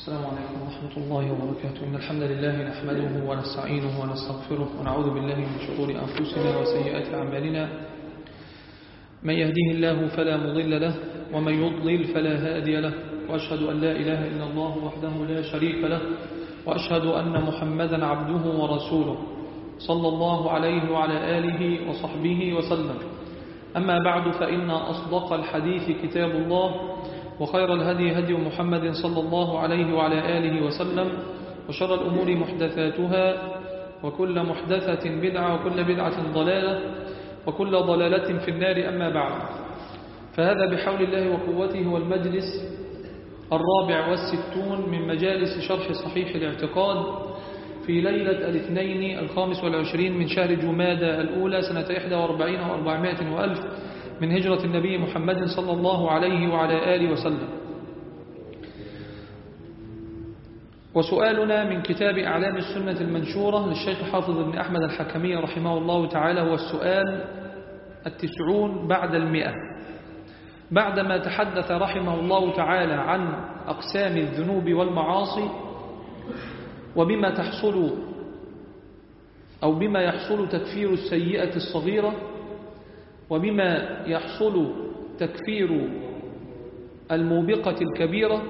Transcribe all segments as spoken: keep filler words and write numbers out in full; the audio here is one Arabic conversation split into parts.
السلام عليكم ورحمة الله وبركاته. إن الحمد لله نحمده ونستعينه ونستغفره ونعوذ بالله من شرور أنفسنا وسيئات أعمالنا. من يهديه الله فلا مضل له ومن يضلل فلا هادي له، وأشهد أن لا إله إلا الله وحده لا شريك له، وأشهد أن محمدا عبده ورسوله صلى الله عليه وعلى آله وصحبه وسلم. أما بعد، فإن أصدق الحديث كتاب الله، وخير الهدي هدي محمد صلى الله عليه وعلى آله وسلم، وشر الأمور محدثاتها، وكل محدثة بدعة، وكل بدعة ضلالة، وكل ضلالة في النار. أما بعد، فهذا بحول الله وقوته هو المجلس الرابع والستون من مجالس شرح صحيح الاعتقاد في ليلة الاثنين الخامس والعشرين من شهر جمادى الأولى سنة إحدى وأربعين وأربعمائة وألف من هجرة النبي محمد صلى الله عليه وعلى آله وسلم. وسؤالنا من كتاب أعلام السنة المنشورة للشيخ حافظ بن أحمد الحكمي رحمه الله تعالى هو السؤال التسعون بعد المئة، بعدما تحدث رحمه الله تعالى عن أقسام الذنوب والمعاصي، وبما تحصل أو بما يحصل تكفير السيئة الصغيرة، وبما يحصل تكفير الموبقة الكبيرة.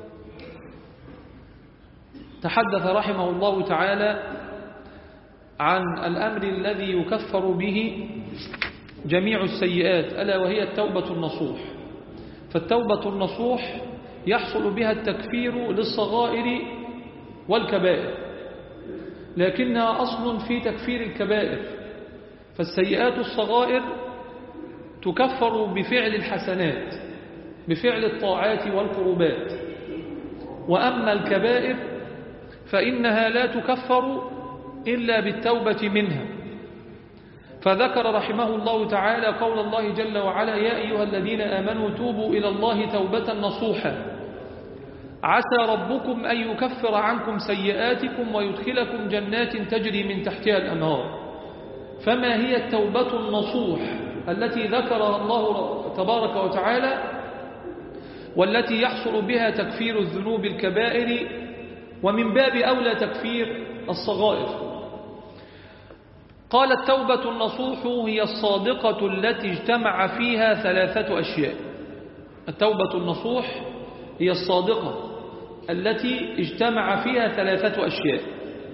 تحدث رحمه الله تعالى عن الأمر الذي يكفر به جميع السيئات، ألا وهي التوبة النصوح. فالتوبة النصوح يحصل بها التكفير للصغائر والكبائر، لكنها أصل في تكفير الكبائر. فالسيئات الصغائر تكفر بفعل الحسنات، بفعل الطاعات والقربات، وأما الكبائر فإنها لا تكفر إلا بالتوبة منها. فذكر رحمه الله تعالى قول الله جل وعلا: يا أيها الذين آمنوا توبوا إلى الله توبة نصوحا عسى ربكم أن يكفر عنكم سيئاتكم ويدخلكم جنات تجري من تحتها الأنهار. فما هي التوبة النصوح التي ذكرها الله تبارك وتعالى، والتي يحصل بها تكفير الذنوب الكبائر، ومن باب أولى تكفير الصغائر؟ قال: التوبة النصوح هي الصادقة التي اجتمع فيها ثلاثة أشياء. التوبة النصوح هي الصادقة التي اجتمع فيها ثلاثة أشياء،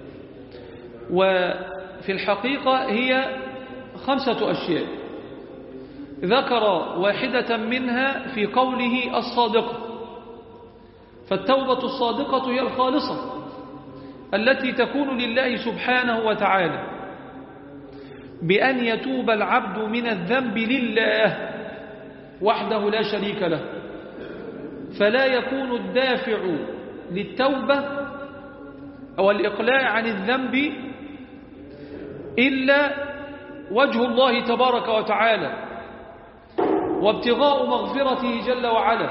وفي الحقيقة هي خمسة أشياء، ذكر واحدة منها في قوله الصادقة. فالتوبة الصادقة هي الخالصة التي تكون لله سبحانه وتعالى، بأن يتوب العبد من الذنب لله وحده لا شريك له، فلا يكون الدافع للتوبة أو الإقلاع عن الذنب إلا وجه الله تبارك وتعالى، وابتغاء مغفرته جل وعلا.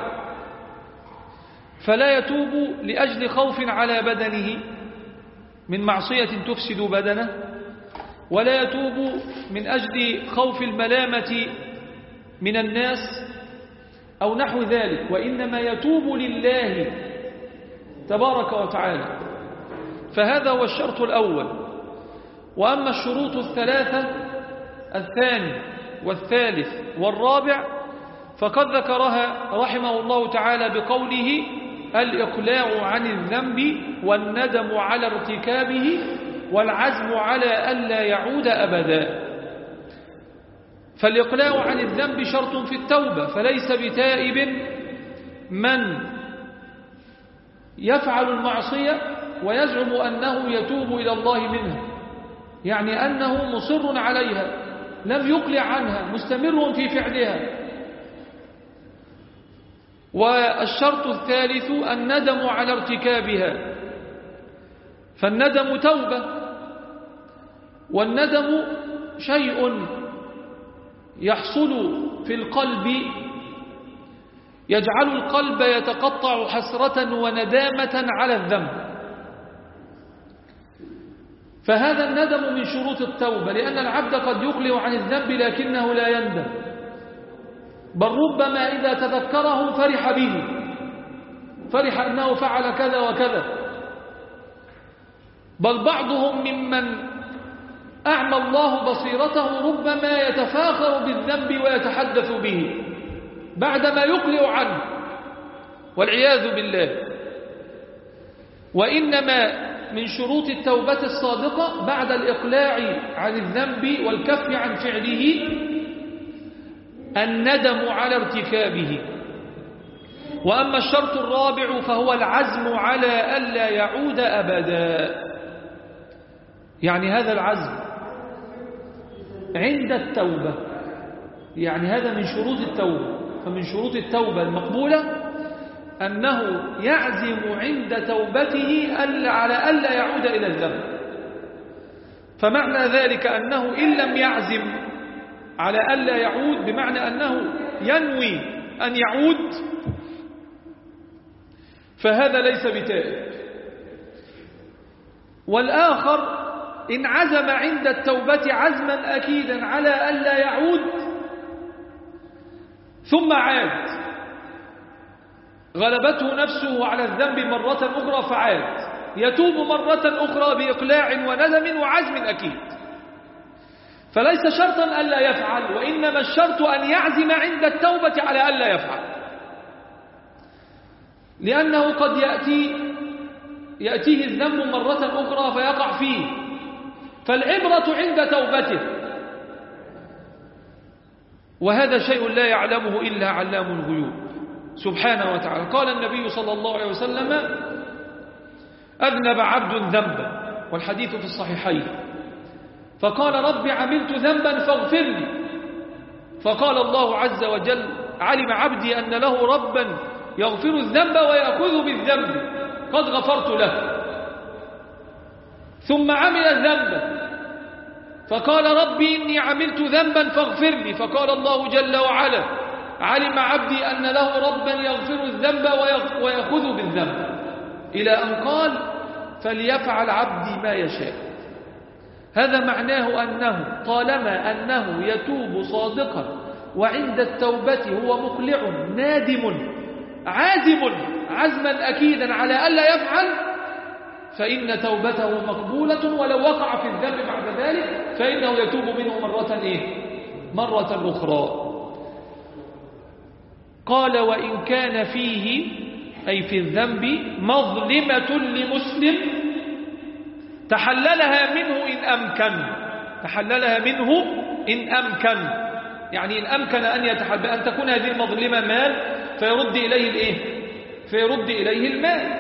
فلا يتوب لأجل خوف على بدنه من معصية تفسد بدنه، ولا يتوب من أجل خوف الملامة من الناس أو نحو ذلك، وإنما يتوب لله تبارك وتعالى. فهذا هو الشرط الأول. وأما الشروط الثلاثة، الثاني والثالث والرابع، فقد ذكرها رحمه الله تعالى بقوله: الإقلاع عن الذنب والندم على ارتكابه والعزم على ألا يعود أبدا. فالإقلاع عن الذنب شرط في التوبة، فليس بتائب من يفعل المعصية ويزعم أنه يتوب إلى الله منها، يعني أنه مصر عليها، لم يقلع عنها، مستمر في فعلها. والشرط الثالث الندم على ارتكابها، فالندم توبة، والندم شيء يحصل في القلب يجعل القلب يتقطع حسرة وندامة على الذنب. فهذا الندم من شروط التوبة، لأن العبد قد يقلع عن الذنب لكنه لا يندم، بل ربما إذا تذكره فرح به، فرح أنه فعل كذا وكذا، بل بعضهم ممن أعمى الله بصيرته ربما يتفاخر بالذنب ويتحدث به بعدما يقلع عنه والعياذ بالله. وإنما من شروط التوبة الصادقة بعد الإقلاع عن الذنب والكف عن فعله الندم على ارتكابه. وأما الشرط الرابع فهو العزم على ألا يعود أبدا. يعني هذا العزم عند التوبة، يعني هذا من شروط التوبة. فمن شروط التوبة المقبولة أنه يعزم عند توبته على ألا يعود إلى الذنب. فمعنى ذلك أنه إن لم يعزم على ألا يعود بمعنى أنه ينوي أن يعود، فهذا ليس بتائب. والآخر إن عزم عند التوبة عزما أكيدا على ألا يعود ثم عاد، غلبته نفسه على الذنب مرة أخرى فعاد، يتوب مرة أخرى بإقلاع وندم وعزم أكيد. فليس شرطا ألا يفعل، وإنما الشرط أن يعزم عند التوبة على ألا يفعل، لأنه قد يأتي يأتيه الذنب مرة أخرى فيقع فيه، فالعبرة عند توبته، وهذا شيء لا يعلمه إلا علام الغيوب سبحانه وتعالى. قال النبي صلى الله عليه وسلم: أذنب عبد ذنبا، والحديث في الصحيحين، فقال: رب عملت ذنبا فاغفر لي. فقال الله عز وجل: علم عبدي أن له ربا يغفر الذنب ويأخذ بالذنب، قد غفرت له. ثم عمل ذنبا فقال: ربي إني عملت ذنبا فاغفر لي. فقال الله جل وعلا: علم عبدي أن له ربا يغفر الذنب ويأخذ بالذنب، إلى أن قال: فليفعل عبدي ما يشاء. هذا معناه أنه طالما أنه يتوب صادقا وعند التوبة هو مقلع نادم عازم عزما أكيدا على ألا يفعل، فإن توبته مقبولة، ولو وقع في الذنب بعد ذلك فإنه يتوب منه مرة إيه؟ مرة أخرى. قال: وإن كان فيه أي في الذنب مظلمة لمسلم تحللها منه إن أمكن، تحللها منه إن أمكن، يعني إن أمكن أن يتحلل أن تكون هذه المظلمة مال فيرد إليه الإيه؟ فيرد إليه المال،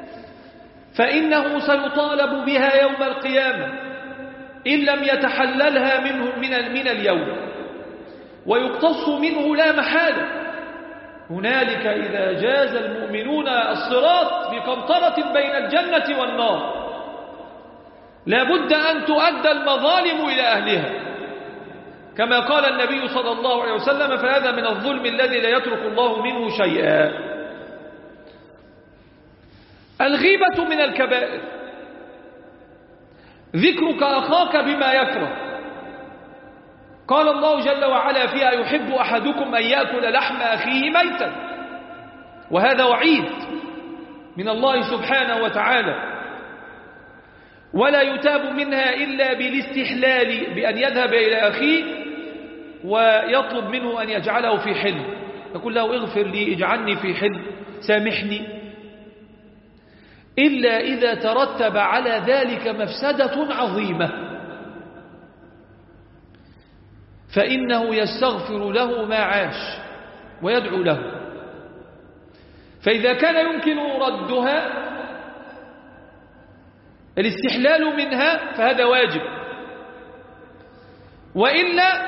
فإنه سيطالب بها يوم القيامة إن لم يتحللها منه من من اليوم، ويقتص منه لا محالة. هنالك إذا جاز المؤمنون الصراط بقنطرة بين الجنة والنار لا بد أن تؤدى المظالم إلى أهلها، كما قال النبي صلى الله عليه وسلم: فهذا من الظلم الذي لا يترك الله منه شيئا. الغيبة من الكبائر، ذكرك أخاك بما يكره. قال الله جل وعلا فيها: يحب أحدكم أن يأكل لحم أخيه ميتا، وهذا وعيد من الله سبحانه وتعالى. ولا يتاب منها إلا بالاستحلال، بأن يذهب إلى أخيه ويطلب منه أن يجعله في حل، يقول له: اغفر لي، اجعلني في حل، سامحني، إلا إذا ترتب على ذلك مفسدة عظيمة، فإنه يستغفر له ما عاش ويدعو له. فإذا كان يمكن ردها الاستحلال منها فهذا واجب، وإلا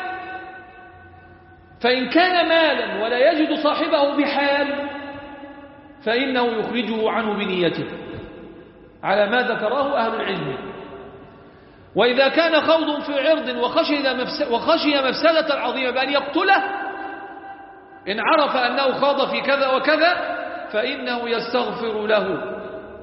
فإن كان مالا ولا يجد صاحبه بحال فإنه يخرجه عنه بنيته على ما ذكره أهل العلم. وإذا كان خوض في عرض وخشي مفسدة عظيمة بأن يقتله إن عرف أنه خاض في كذا وكذا فإنه يستغفر له.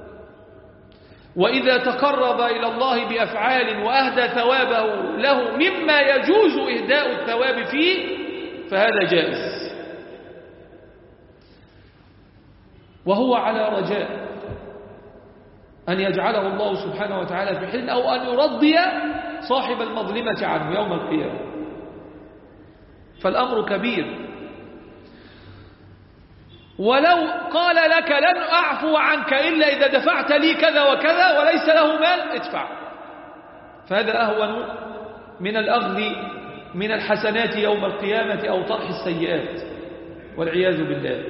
وإذا تقرب إلى الله بأفعال وأهدى ثوابه له مما يجوز إهداء الثواب فيه فهذا جائز. وهو على رجاء أن يجعله الله سبحانه وتعالى في حل أو أن يرضي صاحب المظلمة عنه يوم القيامة. فالأمر كبير. ولو قال لك لن أعفو عنك إلا إذا دفعت لي كذا وكذا وليس له مال، ادفع، فهذا أهون من الأخذ من الحسنات يوم القيامة أو طرح السيئات والعياذ بالله.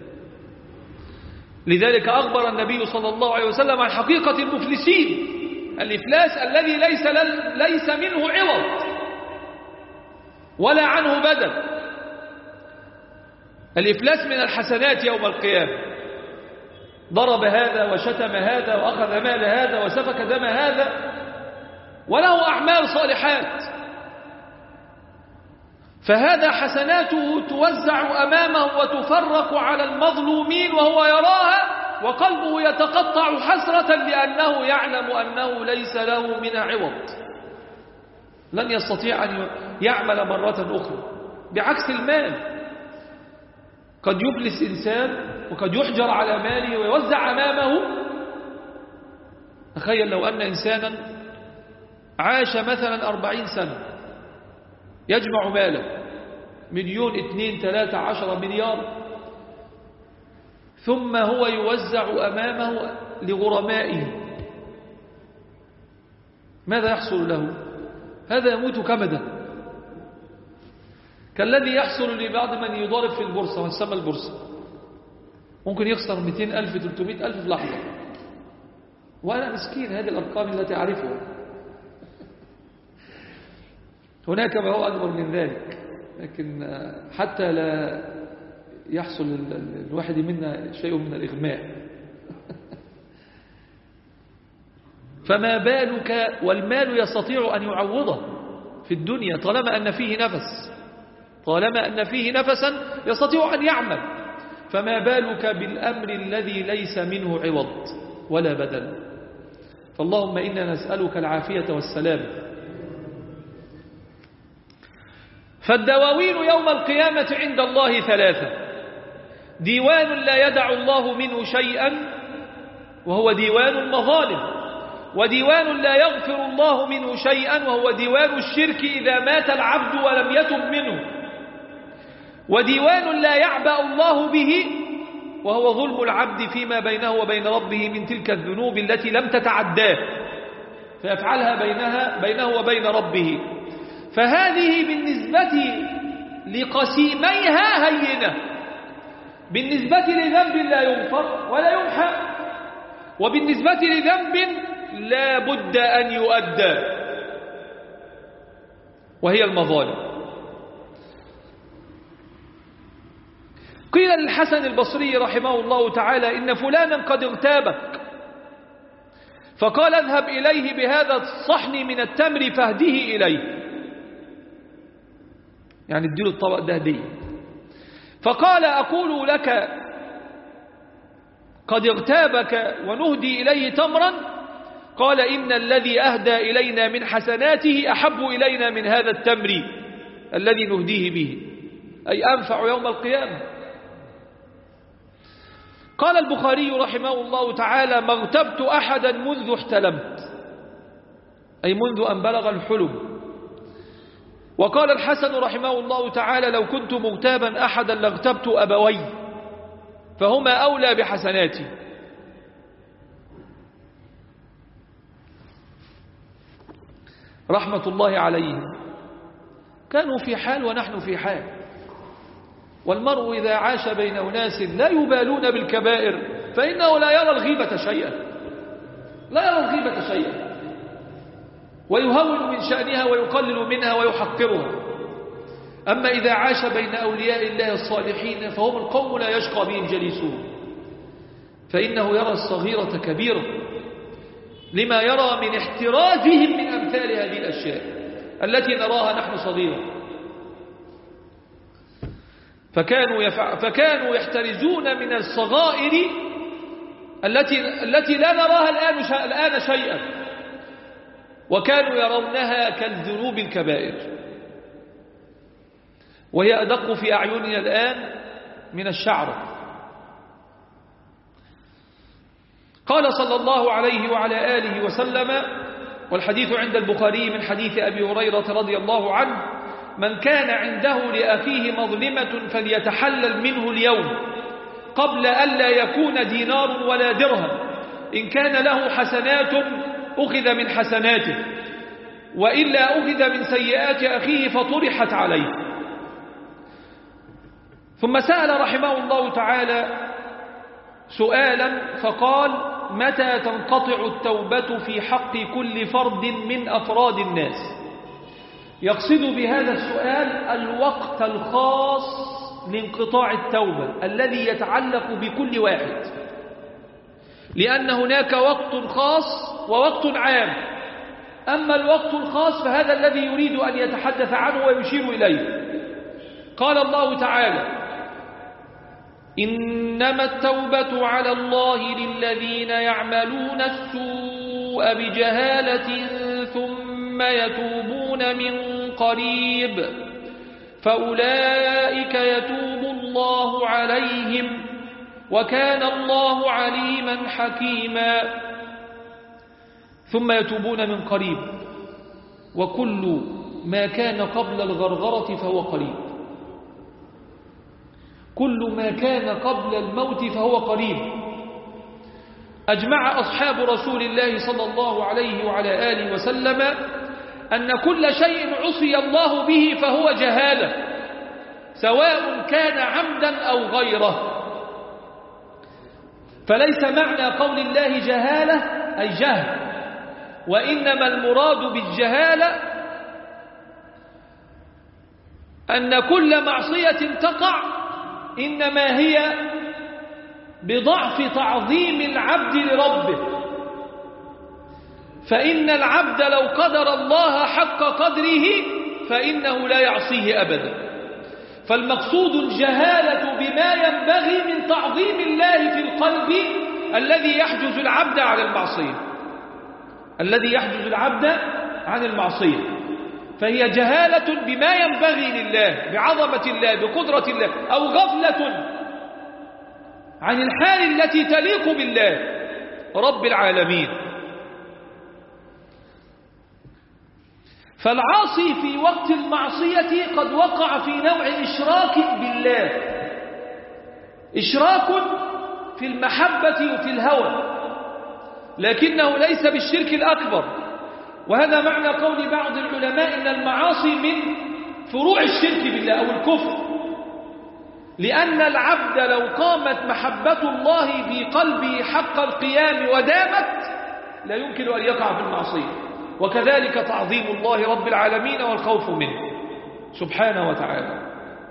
لذلك أخبر النبي صلى الله عليه وسلم عن حقيقة المفلسين، الإفلاس الذي ليس, ليس منه عوض ولا عنه بدل، الإفلاس من الحسنات يوم القيامة. ضرب هذا وشتم هذا وأخذ مال هذا وسفك دم هذا وله أعمال صالحات، فهذا حسناته توزع أمامه وتفرق على المظلومين وهو يراها وقلبه يتقطع حسرة لأنه يعلم أنه ليس له من عوض، لن يستطيع أن يعمل مرة أخرى. بعكس المال، قد يفلس إنسان وقد يحجر على ماله ويوزع أمامه. تخيل لو أن إنسانا عاش مثلا أربعين سنة يجمع ماله مليون اثنين ثلاثة عشر مليار، ثم هو يوزع أمامه لغرمائه، ماذا يحصل له؟ هذا يموت كبدا، كالذي يحصل لبعض من يضارب في البورصة ويسمى البورصة، ممكن يخسر مئتين ألف ثلاثمئة ألف في لحظة، وأنا مسكين هذه الأرقام التي أعرفها. هناك ما هو أكبر من ذلك، لكن حتى لا يحصل الواحد منا شيء من الإغماء. فما بالك والمال يستطيع أن يعوضه في الدنيا طالما أن فيه نفس، طالما أن فيه نفسا يستطيع أن يعمل، فما بالك بالأمر الذي ليس منه عوض ولا بدل. فاللهم إنا نسألك العافية والسلام. فالدواوين يوم القيامة عند الله ثلاثة: ديوان لا يدع الله منه شيئا وهو ديوان المظالم، وديوان لا يغفر الله منه شيئا وهو ديوان الشرك إذا مات العبد ولم يتب منه، وديوان لا يعبأ الله به وهو ظلم العبد فيما بينه وبين ربه من تلك الذنوب التي لم تتعداه فيفعلها بينها بينه وبين ربه. فهذه بالنسبة لقسيميها هينة، بالنسبة لذنب لا يغفر ولا يمحى، وبالنسبة لذنب لا بد أن يؤدى، وهي المظالم. قيل للحسن البصري رحمه الله تعالى: إن فلانا قد اغتابك، فقال: اذهب إليه بهذا الصحن من التمر فاهده إليه، يعني اديله الطبق ده هدية. فقال: أقول لك قد اغتابك ونهدي إليه تمرا؟ قال: إن الذي أهدى إلينا من حسناته أحب إلينا من هذا التمر الذي نهديه به، أي أنفع يوم القيامة. قال البخاري رحمه الله تعالى: ما اغتبت أحدا منذ احتلمت، أي منذ أن بلغ الحلم. وقال الحسن رحمه الله تعالى: لو كنت مغتابا أحدا لاغتبت أبوي فهما أولى بحسناتي. رحمة الله عليهم، كانوا في حال ونحن في حال، والمرء إذا عاش بين أناس لا يبالون بالكبائر فإنه لا يرى الغيبة شيئا، لا يرى الغيبة شيئا، ويهون من شأنها ويقلل منها ويحقرها. أما إذا عاش بين أولياء الله الصالحين فهم القوم لا يشقى بهم جليسون، فإنه يرى الصغيرة كبيرة لما يرى من احترازهم من أمثال هذه الأشياء التي نراها نحن صغيرة. فكانوا, يفع... فكانوا يحترزون من الصغائر التي, التي لا نراها الآن, ش... الآن شيئا، وكانوا يرونها كالذنوب الكبائر، وهي أدق في أعيننا الآن من الشعر. قال صلى الله عليه وعلى آله وسلم، والحديث عند البخاري من حديث أبي هريرة رضي الله عنه: من كان عنده لأخيه مظلمة فليتحلل منه اليوم قبل أن لا يكون دينار ولا درهم، إن كان له حسنات أخذ من حسناته، وإلا أخذ من سيئات أخيه فطرحت عليه. ثم سأل رحمه الله تعالى سؤالا فقال: متى تنقطع التوبة في حق كل فرد من أفراد الناس؟ يقصد بهذا السؤال الوقت الخاص لانقطاع التوبة الذي يتعلق بكل واحد، لأن هناك وقت خاص ووقت عام. أما الوقت الخاص فهذا الذي يريد أن يتحدث عنه ويشير إليه. قال الله تعالى: إنما التوبة على الله للذين يعملون السوء بجهالة ثم يتوبون من قريب فأولئك يتوب الله عليهم وكان الله عليما حكيما. ثم يتوبون من قريب، وكل ما كان قبل الغرغرة فهو قريب، كل ما كان قبل الموت فهو قريب. أجمع أصحاب رسول الله صلى الله عليه وعلى آله وسلم أن كل شيء عصي الله به فهو جهالة، سواء كان عمدا أو غيره. فليس معنى قول الله جهالة أي جهل، وإنما المراد بالجهالة أن كل معصية تقع إنما هي بضعف تعظيم العبد لربه، فإن العبد لو قدر الله حق قدره فإنه لا يعصيه أبدا. فالمقصود الجهالة بما ينبغي من تعظيم الله في القلب الذي يحجز العبد عن المعصية، الذي يحجز العبد عن المعصية، فهي جهالة بما ينبغي لله، بعظمة الله، بقدرة الله، أو غفلة عن الحال التي تليق بالله رب العالمين. فالعاصي في وقت المعصية قد وقع في نوع إشراك بالله، إشراك في المحبة وفي الهوى، لكنه ليس بالشرك الأكبر. وهذا معنى قول بعض العلماء إن المعاصي من فروع الشرك بالله أو الكفر، لأن العبد لو قامت محبة الله في قلبه حق القيام ودامت لا يمكن أن يقع في المعصية، وكذلك تعظيم الله رب العالمين والخوف منه سبحانه وتعالى.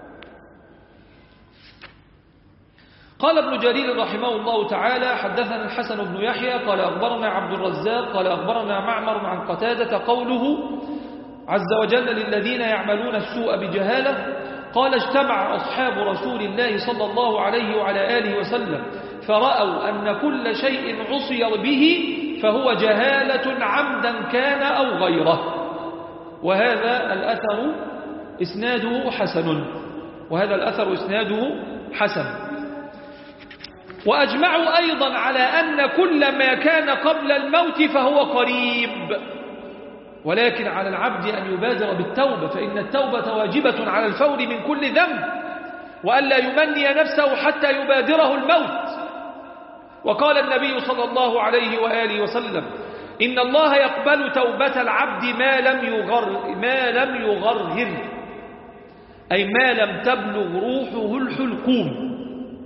قال ابن جرير رحمه الله تعالى: حدثنا الحسن بن يحيى قال أخبرنا عبد الرزاق قال أخبرنا معمر عن قتادة قوله عز وجل: للذين يعملون السوء بجهالة. قال: اجتمع أصحاب رسول الله صلى الله عليه وعلى آله وسلم فرأوا أن كل شيء عصي به فهو جهالة عمدا كان أو غيره. وهذا الأثر إسناده حسن، وهذا الأثر إسناده حسن. وأجمعوا أيضا على أن كل ما كان قبل الموت فهو قريب، ولكن على العبد أن يبادر بالتوبة، فإن التوبة واجبة على الفور من كل ذنب، وأن لا يمني نفسه حتى يبادره الموت. وقال النبي صلى الله عليه وآله وسلم: إن الله يقبل توبة العبد ما لم يغر ما لم يغرغر، أي ما لم تبلغ روحه الحلقوم.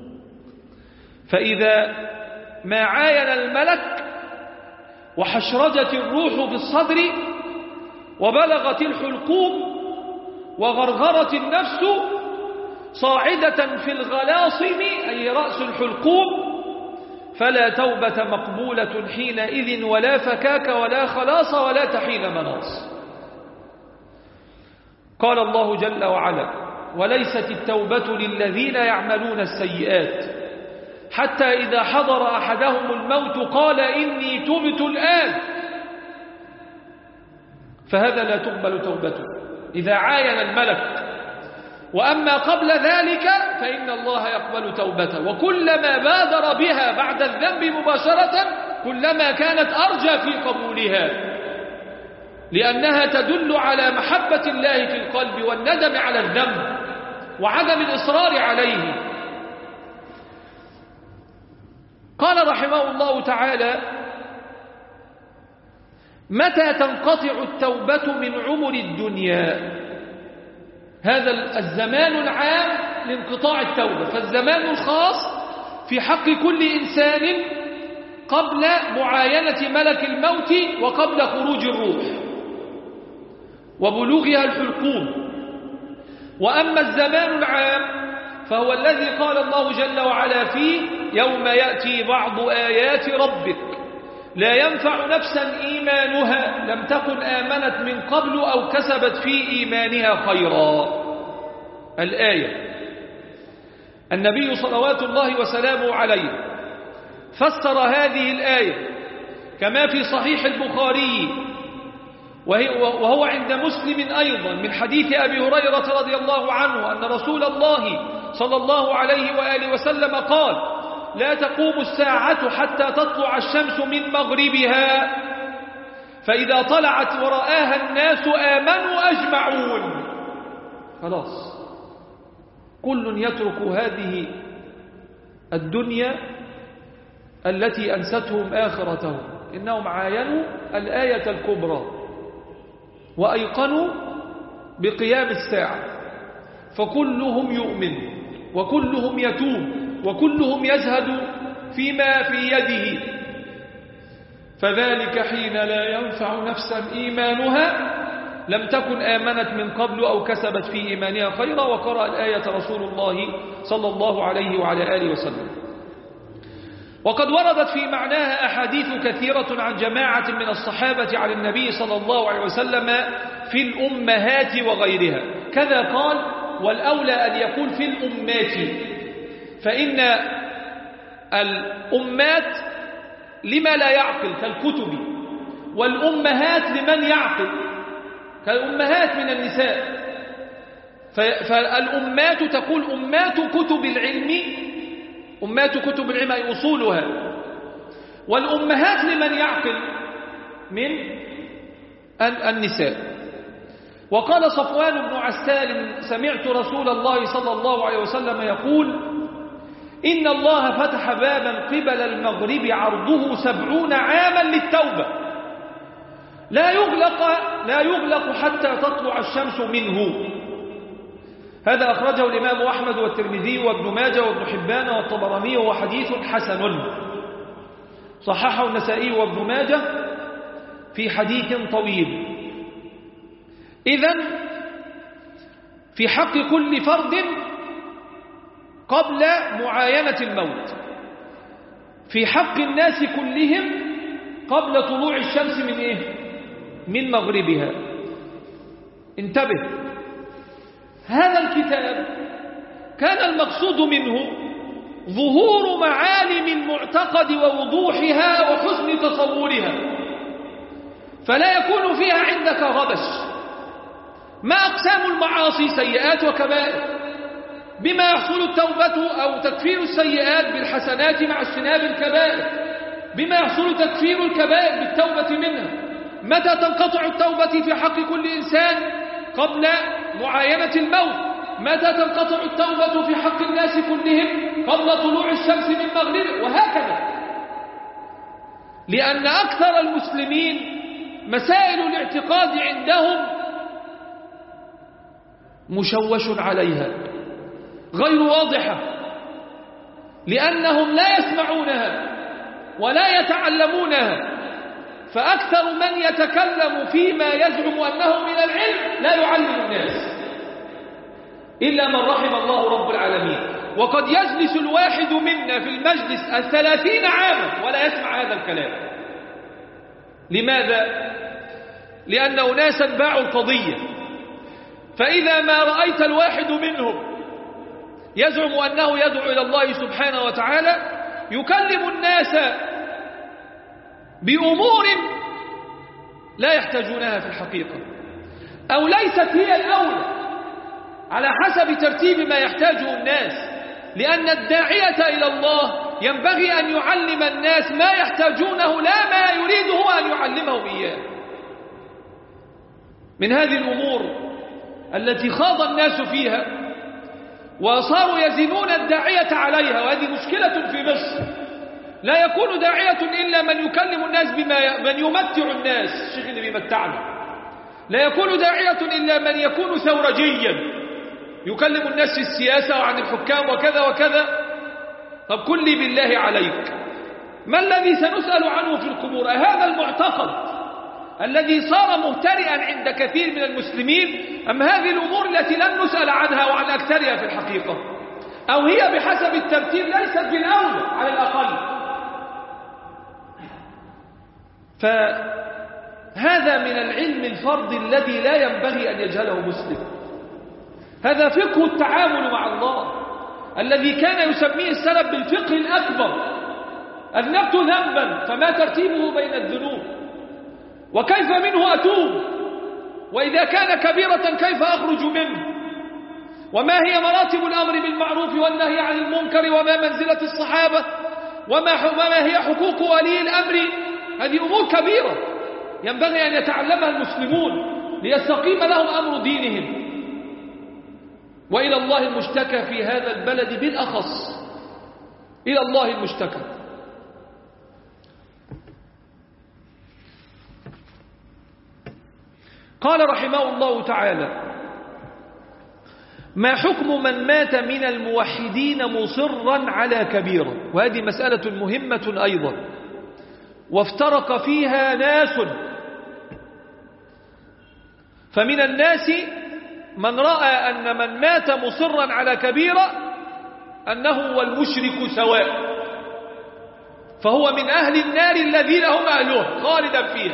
فإذا ما عاين الملك وحشرجت الروح في الصدر وبلغت الحلقوم وغرغرت النفس صاعدة في الغلاصم أي رأس الحلقوم، فلا توبة مقبولة حينئذ، ولا فكاك ولا خلاص ولا تحيل مناص. قال الله جل وعلا: وليست التوبة للذين يعملون السيئات حتى إذا حضر أحدهم الموت قال إني تبت الآن، فهذا لا تقبل توبته. إذا عاين الملك وأما قبل ذلك فإن الله يقبل توبته، وكلما بادر بها بعد الذنب مباشرة كلما كانت أرجى في قبولها، لأنها تدل على محبة الله في القلب والندم على الذنب وعدم الإصرار عليه. قال رحمه الله تعالى: متى تنقطع التوبة من عمر الدنيا؟ هذا الزمان العام لانقطاع التوبة، فالزمان الخاص في حق كل إنسان قبل معاينة ملك الموت وقبل خروج الروح وبلوغها الحلقوم. وأما الزمان العام فهو الذي قال الله جل وعلا فيه: يوم يأتي بعض آيات ربك لا ينفع نفسا إيمانها لم تكن آمنت من قبل أو كسبت في إيمانها خيرا. الآية. النبي صلوات الله وسلامه عليه فسر هذه الآية كما في صحيح البخاري وهو عند مسلم أيضا من حديث أبي هريرة رضي الله عنه أن رسول الله صلى الله عليه وآله وسلم قال: لا تقوم الساعة حتى تطلع الشمس من مغربها، فإذا طلعت ورآها الناس آمنوا أجمعون. خلاص، كل يترك هذه الدنيا التي أنستهم آخرتهم. إنهم عاينوا الآية الكبرى وأيقنوا بقيام الساعة، فكلهم يؤمن وكلهم يتوب وكلهم يزهد فيما في يده، فذلك حين لا ينفع نفسا إيمانها لم تكن آمنت من قبل أو كسبت في إيمانها خيرا. وقرأ الآية رسول الله صلى الله عليه وعلى آله وسلم. وقد وردت في معناها أحاديث كثيرة عن جماعة من الصحابة عن النبي صلى الله عليه وسلم في الأمهات وغيرها. كذا قال: والأولى أن يقول في الأمات، فإن الأمات لما لا يعقل كالكتب، والأمهات لمن يعقل كالأمهات من النساء. فالأمات تقول أمات كتب العلم، أمات كتب العلم أي أصولها، والأمهات لمن يعقل من النساء. وقال صفوان بن عسال: سمعت رسول الله صلى الله عليه وسلم يقول: إن الله فتح بابا قبل المغرب عرضه سبعون عاما للتوبة لا يغلق, لا يغلق حتى تطلع الشمس منه. هذا أخرجه الإمام أحمد والترمذي وابن ماجه وابن حبان والطبراني، وهو حديث حسن. صححه النسائي وابن ماجه في حديث طويل. إذن في حق كل فرد قبل معاينة الموت، في حق الناس كلهم قبل طلوع الشمس من إيه؟ من مغربها. انتبه، هذا الكتاب كان المقصود منه ظهور معالم المعتقد ووضوحها وحسن تصورها، فلا يكون فيها عندك غبش. ما أقسام المعاصي؟ سيئات وكبائر، بما يحصل التوبة أو تكفير السيئات بالحسنات مع اجتناب الكبائر، بما يحصل تكفير الكبائر بالتوبة منها. متى تنقطع التوبة في حق كل إنسان؟ قبل معاينة الموت. متى تنقطع التوبة في حق الناس كلهم؟ قبل طلوع الشمس من مغربها، وهكذا. لأن أكثر المسلمين مسائل الاعتقاد عندهم مشوش عليها، غير واضحة، لأنهم لا يسمعونها ولا يتعلمونها. فأكثر من يتكلم فيما يزعم أنه من العلم لا يعلم الناس إلا من رحم الله رب العالمين. وقد يجلس الواحد منا في المجلس الثلاثين عاما ولا يسمع هذا الكلام. لماذا؟ لأن أناسا باعوا القضية. فإذا ما رأيت الواحد منهم يزعم أنه يدعو إلى الله سبحانه وتعالى يكلم الناس بأمور لا يحتاجونها في الحقيقة، أو ليست هي الأولى، على حسب ترتيب ما يحتاجه الناس، لأن الداعية إلى الله ينبغي أن يعلم الناس ما يحتاجونه لا ما يريده أن يعلمهم إياه. من هذه الأمور التي خاض الناس فيها وصاروا يزنون الداعية عليها، وهذه مشكلة في مصر. لا يكون داعية إلا من يكلم الناس بما ي... من يمتع الناس، الشيخ اللي بيمتعنا. لا يكون داعية إلا من يكون ثورجيا يكلم الناس في السياسة وعن الحكام وكذا وكذا. طب قل لي بالله عليك، ما الذي سنسأل عنه في القبور؟ هذا المعتقد الذي صار مهترئا عند كثير من المسلمين، أم هذه الأمور التي لم نسأل عنها وعن أكثرها في الحقيقة، أو هي بحسب الترتيب ليست بالأولى على الأقل؟ فهذا من العلم الفرض الذي لا ينبغي أن يجهله مسلم. هذا فقه التعامل مع الله الذي كان يسميه السلف بالفقه الأكبر. أذنبت ذنبا فما ترتيبه بين الذنوب، وكيف منه أتوب، وإذا كان كبيرة كيف أخرج منه، وما هي مراتب الأمر بالمعروف والنهي عن المنكر، وما منزلة الصحابة، وما, وما هي حقوق ولي الأمر. هذه أمور كبيرة ينبغي أن يتعلمها المسلمون ليستقيم لهم أمر دينهم. وإلى الله المشتكى في هذا البلد بالأخص، إلى الله المشتكى. قال رحمه الله تعالى: ما حكم من مات من الموحدين مصرا على كبيرة؟ وهذه مسألة مهمة أيضا، وافترق فيها ناس. فمن الناس من رأى أن من مات مصرا على كبيرة أنه والمشرك سواء، فهو من أهل النار الذين هم أهلها خالدا فيها،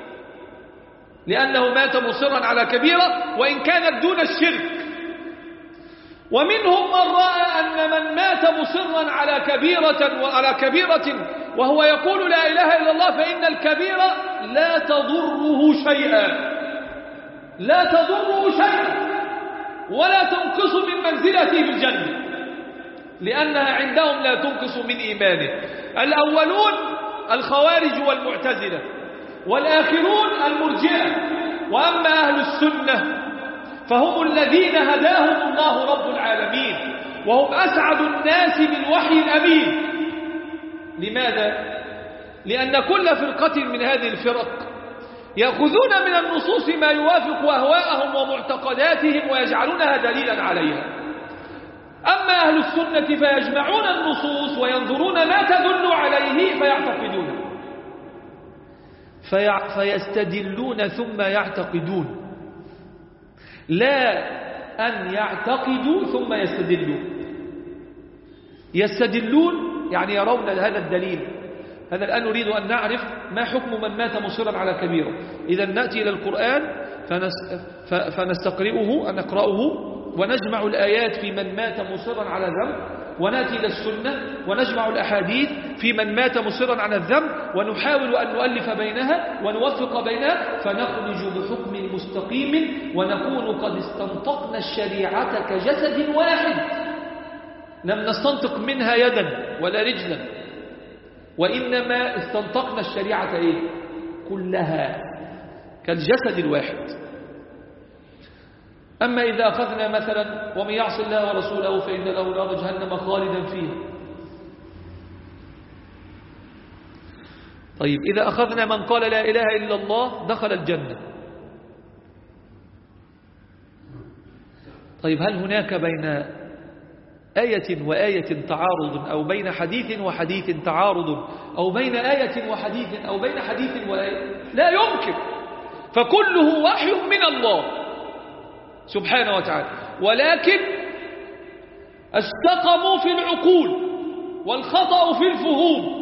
لأنه مات مصرا على كبيرة وإن كانت دون الشرك. ومنهم من رأى أن من مات مصرا على كبيرة وعلى كبيرة وهو يقول لا إله إلا الله فإن الكبيرة لا تضره شيئا، لا تضره شيئا ولا تنقص من منزلته في الجنة، لأنها عندهم لا تنقص من إيمانه. الأولون الخوارج والمعتزلة، والآخرون المرجئة. وأما أهل السنة فهم الذين هداهم الله رب العالمين، وهم أسعد الناس بالوحي الأمين. لماذا؟ لأن كل فرقة من هذه الفرق يأخذون من النصوص ما يوافق أهواءهم ومعتقداتهم ويجعلونها دليلا عليها. أما أهل السنة فيجمعون النصوص وينظرون ما تدل عليه فيعتقدونه، في فيستدلون ثم يعتقدون، لا أن يعتقدوا ثم يستدلون. يستدلون يعني يرون هذا الدليل. هذا الآن نريد أن نعرف ما حكم من مات مصرا على كبيرة. إذا نأتي إلى القرآن فنستقرئه نقرأه ونجمع الآيات في من مات مصرا على ذنب، ونأتي إلى السنة ونجمع الأحاديث في من مات مصرا على الذنب، ونحاول أن نؤلف بينها ونوفق بينها، فنخرج بحكم مستقيم ونكون قد استنطقنا الشريعة كجسد واحد، لم نستنطق منها يدا ولا رجلا، وإنما استنطقنا الشريعة إيه؟ كلها كالجسد الواحد. أما إذا أخذنا مثلا ومن يعص الله ورسوله فإن له نار جهنم خالدا فيها. طيب إذا أخذنا من قال لا إله إلا الله دخل الجنة. طيب هل هناك بين آية وآية تعارض، أو بين حديث وحديث تعارض، أو بين آية وحديث، أو بين حديث وآية؟ لا يمكن، فكله وحي من الله سبحانه وتعالى، ولكن استقموا في العقول والخطأ في الفهوم.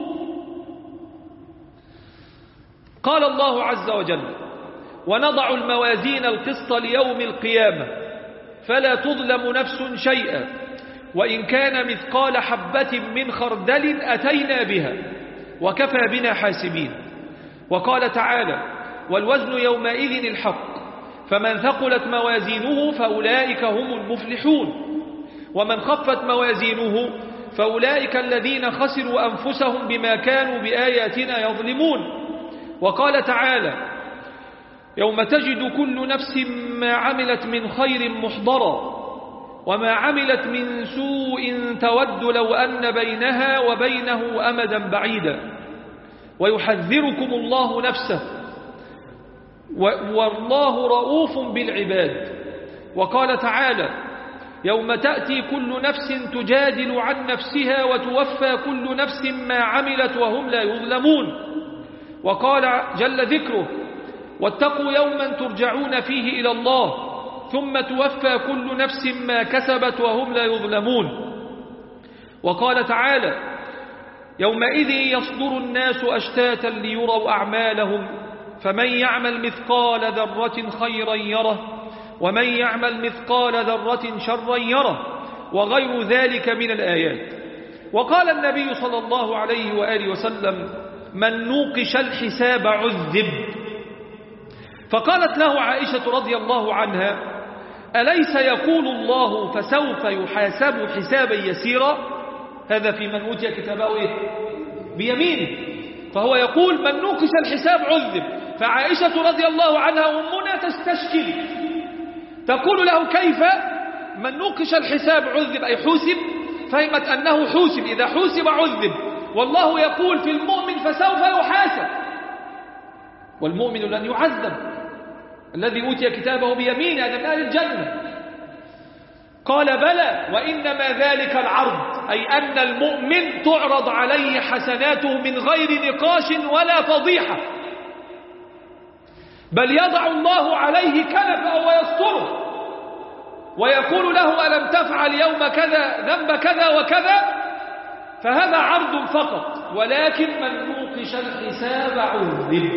قال الله عز وجل: ونضع الموازين القسط ليوم القيامة فلا تظلم نفس شيئا وإن كان مثقال حبة من خردل أتينا بها وكفى بنا حاسبين. وقال تعالى: والوزن يومئذ الحق فمن ثقلت موازينه فأولئك هم المفلحون ومن خفت موازينه فأولئك الذين خسروا أنفسهم بما كانوا بآياتنا يظلمون. وقال تعالى يوم تجد كل نفس ما عملت من خير محضرا وما عملت من سوء تود لو أن بينها وبينه أمدا بعيدا ويحذركم الله نفسه والله رؤوف بالعباد. وقال تعالى يوم تأتي كل نفس تجادل عن نفسها وتوفى كل نفس ما عملت وهم لا يظلمون. وقال جل ذكره واتقوا يوما ترجعون فيه إلى الله ثم توفى كل نفس ما كسبت وهم لا يظلمون. وقال تعالى يومئذ يصدر الناس أشتاتا ليروا أعمالهم فمن يعمل مثقال ذرة خيرا يره ومن يعمل مثقال ذرة شرا يره وغير ذلك من الآيات. وقال النبي صلى الله عليه وآله وسلم من نوقش الحساب عذب. فقالت له عائشة رضي الله عنها أليس يقول الله فسوف يحاسب حسابا يسيرا؟ هذا في من أوتي كتابه إيه؟ بيمينه. فهو يقول من نوقش الحساب عذب. فعائشة رضي الله عنها أمنا تستشكل تقول له كيف من نوقش الحساب عذب أي حوسب؟ فهمت أنه حوسب، إذا حوسب عذب، والله يقول في المؤمن فسوف يحاسب، والمؤمن لن يعذب الذي أوتي كتابه بيمينه هذا من أهل الجنة. قال بلى وإنما ذلك العرض، أي أن المؤمن تعرض عليه حسناته من غير نقاش ولا فضيحة، بل يضع الله عليه كنفا ويستره ويقول له ألم تفعل يوم كذا ذنب كذا وكذا، فهذا عرض فقط. ولكن من نوقش الحساب عذب.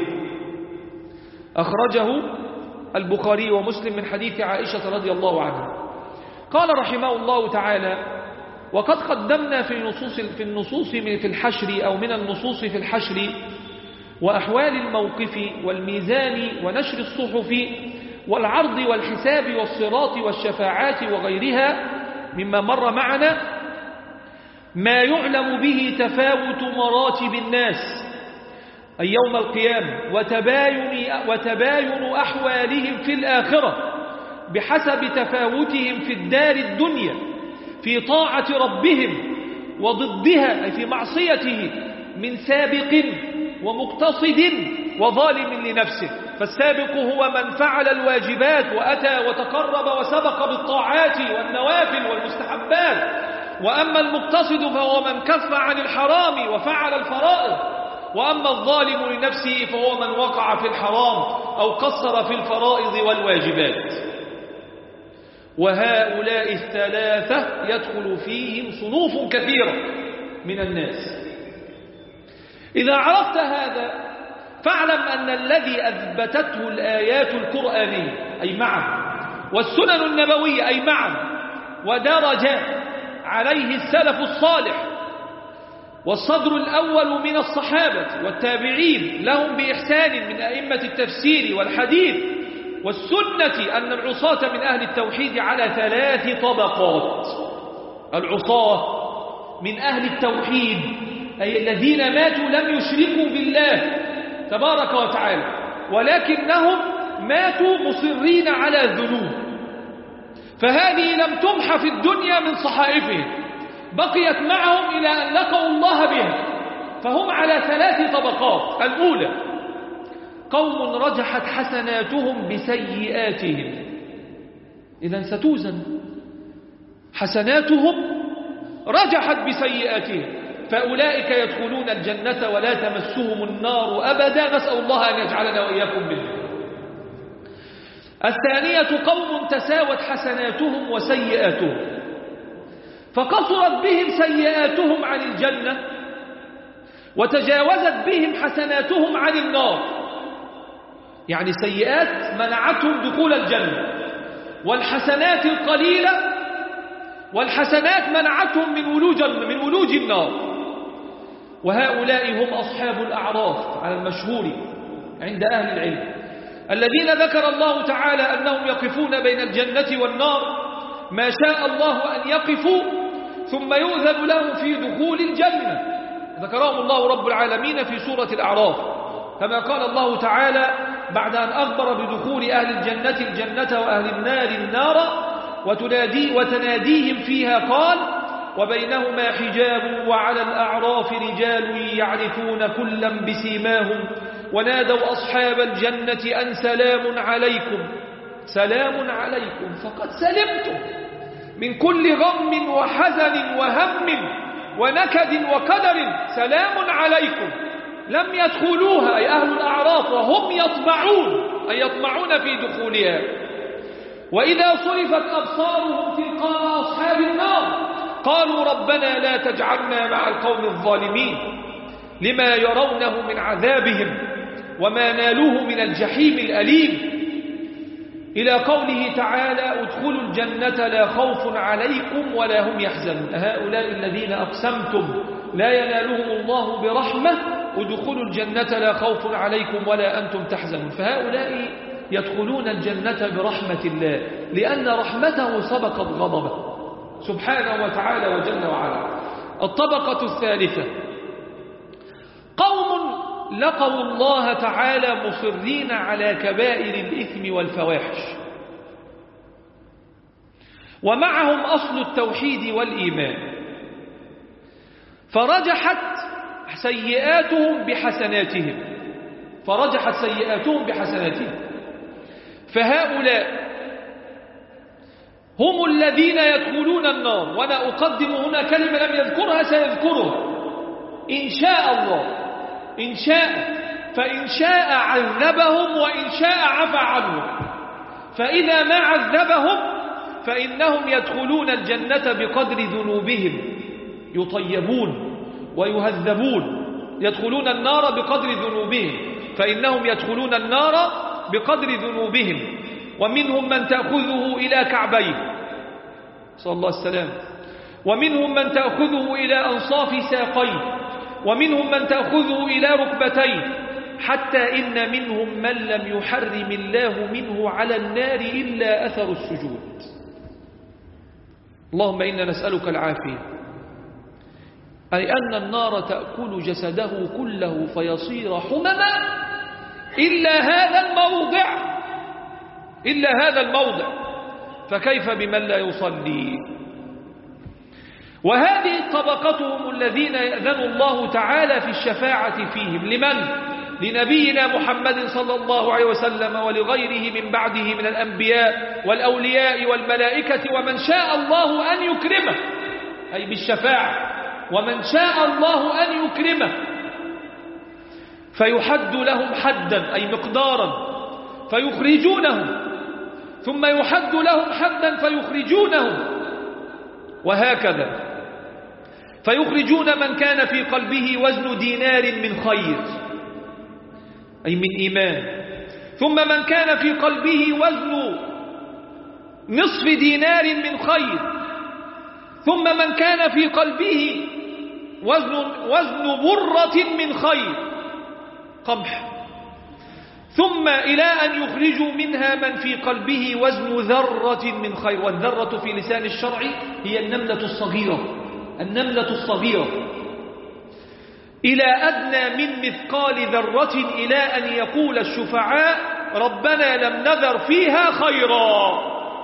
أخرجه البخاري ومسلم من حديث عائشة رضي الله عنها. قال رحمه الله تعالى وقد قدمنا في النصوص في النصوص في الحشر أو من النصوص في الحشر وأحوال الموقف والميزان ونشر الصحف والعرض والحساب والصراط والشفاعات وغيرها مما مر معنا ما يعلم به تفاوت مراتب الناس أي يوم القيامة وتباين, وتباين أحوالهم في الآخرة بحسب تفاوتهم في الدار الدنيا في طاعة ربهم وضدها أي في معصيته من سابق ومقتصد وظالم لنفسه. فالسابق هو من فعل الواجبات وأتى وتقرب وسبق بالطاعات والنوافل والمستحبات، وأما المقتصد فهو من كف عن الحرام وفعل الفرائض، وأما الظالم لنفسه فهو من وقع في الحرام أو قصر في الفرائض والواجبات. وهؤلاء الثلاثة يدخل فيهم صنوف كثيرة من الناس. إذا عرفت هذا فاعلم أن الذي أثبتته الآيات القرآنية أي معا والسنن النبوية أي معا ودرج عليه السلف الصالح والصدر الأول من الصحابة والتابعين لهم بإحسان من أئمة التفسير والحديث والسنة أن العصاة من أهل التوحيد على ثلاث طبقات. العصاة من أهل التوحيد أي الذين ماتوا لم يشركوا بالله تبارك وتعالى، ولكنهم ماتوا مصرين على الذنوب، فهذه لم تمح في الدنيا من صحائفهم، بقيت معهم إلى أن لقوا الله بها، فهم على ثلاث طبقات. الأولى قوم رجحت حسناتهم بسيئاتهم، إذن ستوزن حسناتهم رجحت بسيئاتهم، فأولئك يدخلون الجنة ولا تمسهم النار أبدا، نسأل الله أن يجعلنا وإياكم منهم. الثانية قوم تساوت حسناتهم وسيئاتهم، فقصرت بهم سيئاتهم عن الجنة وتجاوزت بهم حسناتهم عن النار، يعني سيئات منعتهم دخول الجنة، والحسنات القليلة والحسنات منعتهم من ولوج من ولوج النار. وهؤلاء هم أصحاب الأعراف على المشهور عند أهل العلم، الذين ذكر الله تعالى أنهم يقفون بين الجنة والنار ما شاء الله أن يقفوا ثم يؤذن لهم في دخول الجنة، ذكرهم الله رب العالمين في سورة الأعراف، كما قال الله تعالى بعد أن أخبر بدخول أهل الجنة الجنة وأهل النار النار وتنادي وتناديهم فيها قال وبينهما حجاب وعلى الأعراف رجال يعرفون كلا بسيماهم ونادوا أصحاب الجنة أن سلام عليكم سلام عليكم فقد سلمتم من كل غم وحزن وهم ونكد وقدر، سلام عليكم. لم يدخلوها أي أهل الأعراف وهم يطمعون أي يطمعون في دخولها. وإذا صرفت أبصارهم تلقاء أصحاب النار قالوا ربنا لا تجعلنا مع القوم الظالمين لما يرونه من عذابهم وما نالوه من الجحيم الأليم، إلى قوله تعالى ادخلوا الجنة لا خوف عليكم ولا هم يحزنون. هؤلاء الذين أقسمتم لا ينالهم الله برحمة ادخلوا الجنة لا خوف عليكم ولا أنتم تحزنون. فهؤلاء يدخلون الجنة برحمة الله لأن رحمته سبقت غضبه سبحانه وتعالى وجل وعلا. الطبقة الثالثة قوم لقوا الله تعالى مصرين على كبائر الإثم والفواحش ومعهم أصل التوحيد والإيمان، فرجحت سيئاتهم بحسناتهم فرجحت سيئاتهم بحسناتهم فهؤلاء هم الذين يدخلون النار. وأنا أقدم هنا كلمة لم يذكرها سيذكرها إن شاء الله، إن شاء فإن شاء عذبهم وإن شاء عفى عنهم. فإذا ما عذبهم فإنهم يدخلون الجنة بقدر ذنوبهم يطيبون ويهذبون، يدخلون النار بقدر ذنوبهم فإنهم يدخلون النار بقدر ذنوبهم. ومنهم من تأخذه إلى كعبيه صلى الله عليه وسلم، ومنهم من تأخذه إلى أنصاف ساقيه، ومنهم من تأخذه إلى ركبتيه، حتى إن منهم من لم يحرم الله منه على النار إلا أثر السجود. اللهم إنا نسألك العافية، أي أن النار تأكل جسده كله فيصير حمما إلا هذا الموضع إلا هذا الموضع فكيف بمن لا يصلي؟ وهذه طبقتهم الذين يأذن الله تعالى في الشفاعة فيهم لمن؟ لنبينا محمد صلى الله عليه وسلم ولغيره من بعده من الأنبياء والأولياء والملائكة ومن شاء الله أن يكرمه، أي بالشفاعة، ومن شاء الله أن يكرمه فيحد لهم حدا أي مقدارا فيخرجونهم، ثم يحد لهم حدا فيخرجونهم، وهكذا فيخرجون من كان في قلبه وزن دينار من خير أي من إيمان، ثم من كان في قلبه وزن نصف دينار من خير، ثم من كان في قلبه وزن, وزن برة من خير قمح، ثم إلى أن يخرجوا منها من في قلبه وزن ذرة من خير. والذرة في لسان الشرع هي النملة الصغيرة النملة الصغيرة إلى أدنى من مثقال ذرة، إلى أن يقول الشفعاء ربنا لم نذر فيها خيرا.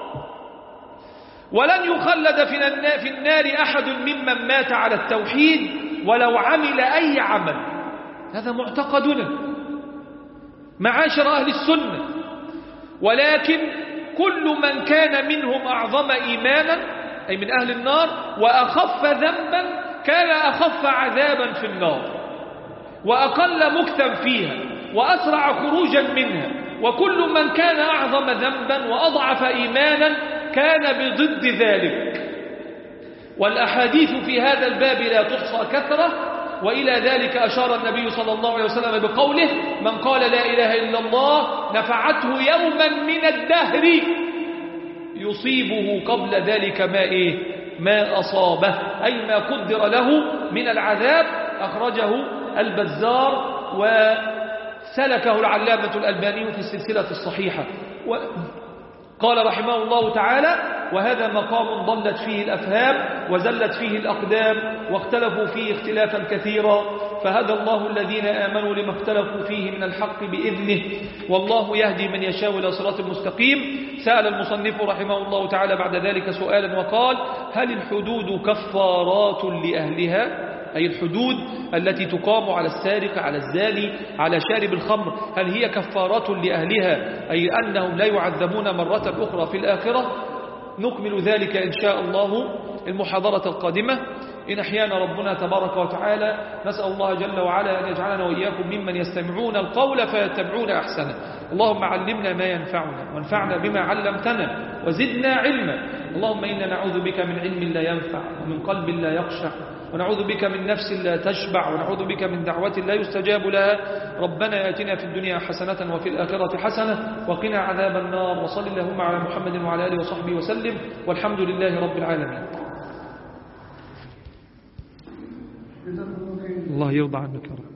ولن يخلد في النار أحد ممن مات على التوحيد ولو عمل أي عمل. هذا معتقدنا معاشر أهل السنة. ولكن كل من كان منهم أعظم إيمانا أي من أهل النار وأخف ذنبا كان أخف عذابا في النار وأقل مكتا فيها وأسرع خروجا منها، وكل من كان أعظم ذنبا وأضعف إيمانا كان بضد ذلك. والأحاديث في هذا الباب لا تحصى كثرة، وإلى ذلك أشار النبي صلى الله عليه وسلم بقوله من قال لا إله إلا الله نفعته يوما من الدهر يصيبه قبل ذلك ما إيه ما أصابه أي ما قدر له من العذاب. أخرجه البزار سلكه العلامة الألباني في السلسلة الصحيحة. قال رحمه الله تعالى: وهذا مقام ضلت فيه الأفهام وزلت فيه الأقدام واختلفوا فيه اختلافا كثيرا، فهدى الله الذين آمنوا لما اختلفوا فيه من الحق بإذنه، والله يهدي من يشاء إلى صراط مستقيم. سأل المصنف رحمه الله تعالى بعد ذلك سؤالا وقال: هل الحدود كفارات لأهلها؟ أي الحدود التي تقام على السارق، على الزاني، على شارب الخمر، هل هي كفارات لأهلها، أي أنهم لا يعذبون مرة أخرى في الآخرة؟ نكمل ذلك إن شاء الله المحاضرة القادمة إن أحيانا ربنا تبارك وتعالى. نسأل الله جل وعلا أن يجعلنا وإياكم ممن يستمعون القول فيتبعون أحسنه. اللهم علمنا ما ينفعنا وانفعنا بما علمتنا وزدنا علما. اللهم إنا نعوذ بك من علم لا ينفع ومن قلب لا يخشع، ونعوذ بك من نفس لا تشبع، ونعوذ بك من دعوة لا يستجاب لها. ربنا آتنا في الدنيا حسنة وفي الآخرة حسنة وقنا عذاب النار. وصل اللهم على محمد وعلى آله وصحبه وسلم، والحمد لله رب العالمين. الله يرضى عنك يا رب.